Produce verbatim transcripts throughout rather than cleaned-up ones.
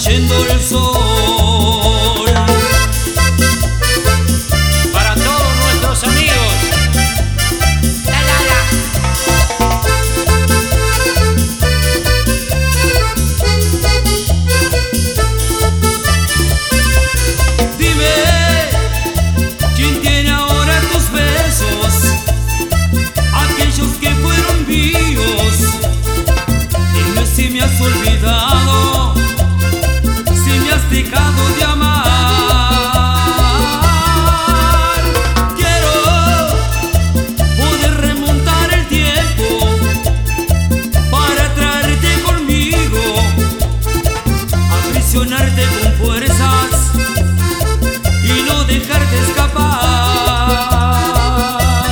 trayendo el sol. Para todos nuestros amigos. La, la, la. Dime, ¿quién tiene ahora tus besos? Aquellos que fueron míos. Dime si me has olvidado, si me has dejado de amar. Quiero poder remontar el tiempo para traerte conmigo, aprisionarte con fuerzas y no dejarte escapar.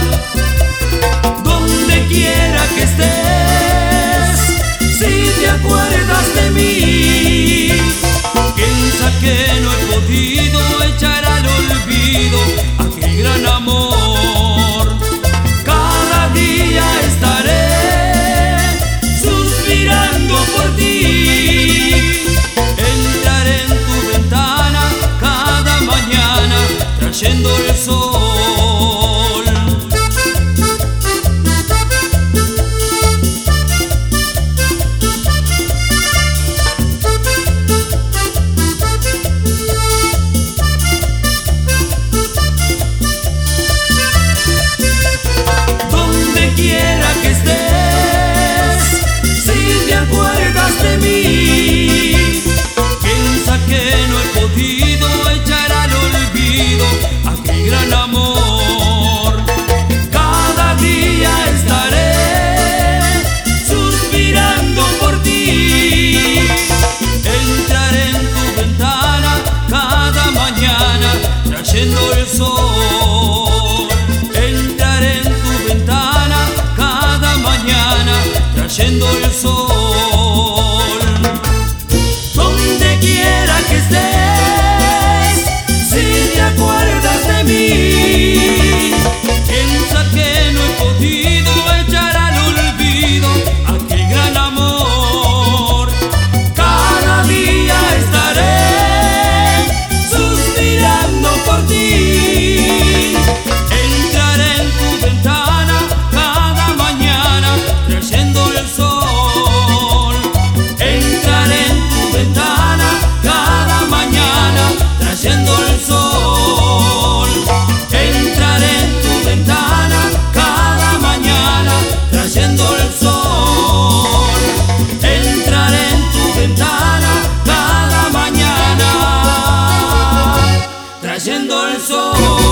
Donde quiera que estés, si te acuerdas de mí, piensa que no he podido echar al olvido aquel gran amor. Cada día estaré suspirando por ti. Entraré en tu ventana cada mañana trayendo el sol. Donde quiera que estés, si te acuerdas de mí, piensa que no he podido echar al olvido aquel gran amor. Cada día estaré suspirando por ti. Entraré en tu ventana cada mañana trayendo el sol. Entraré en tu ventana cada mañana trayendo el sol. Donde quiera que estés, si te acuerdas de mí, piensa que no he podido echar al olvido aquel gran amor. Cada día estaré suspirando por ti. Entraré en tu ventana cada mañana trayendo el sol. Entraré en tu ventana cada mañana trayendo el sol. Entraré en tu ventana cada mañana trayendo el sol. Entraré en tu ventana cada mañana trayendo el sol.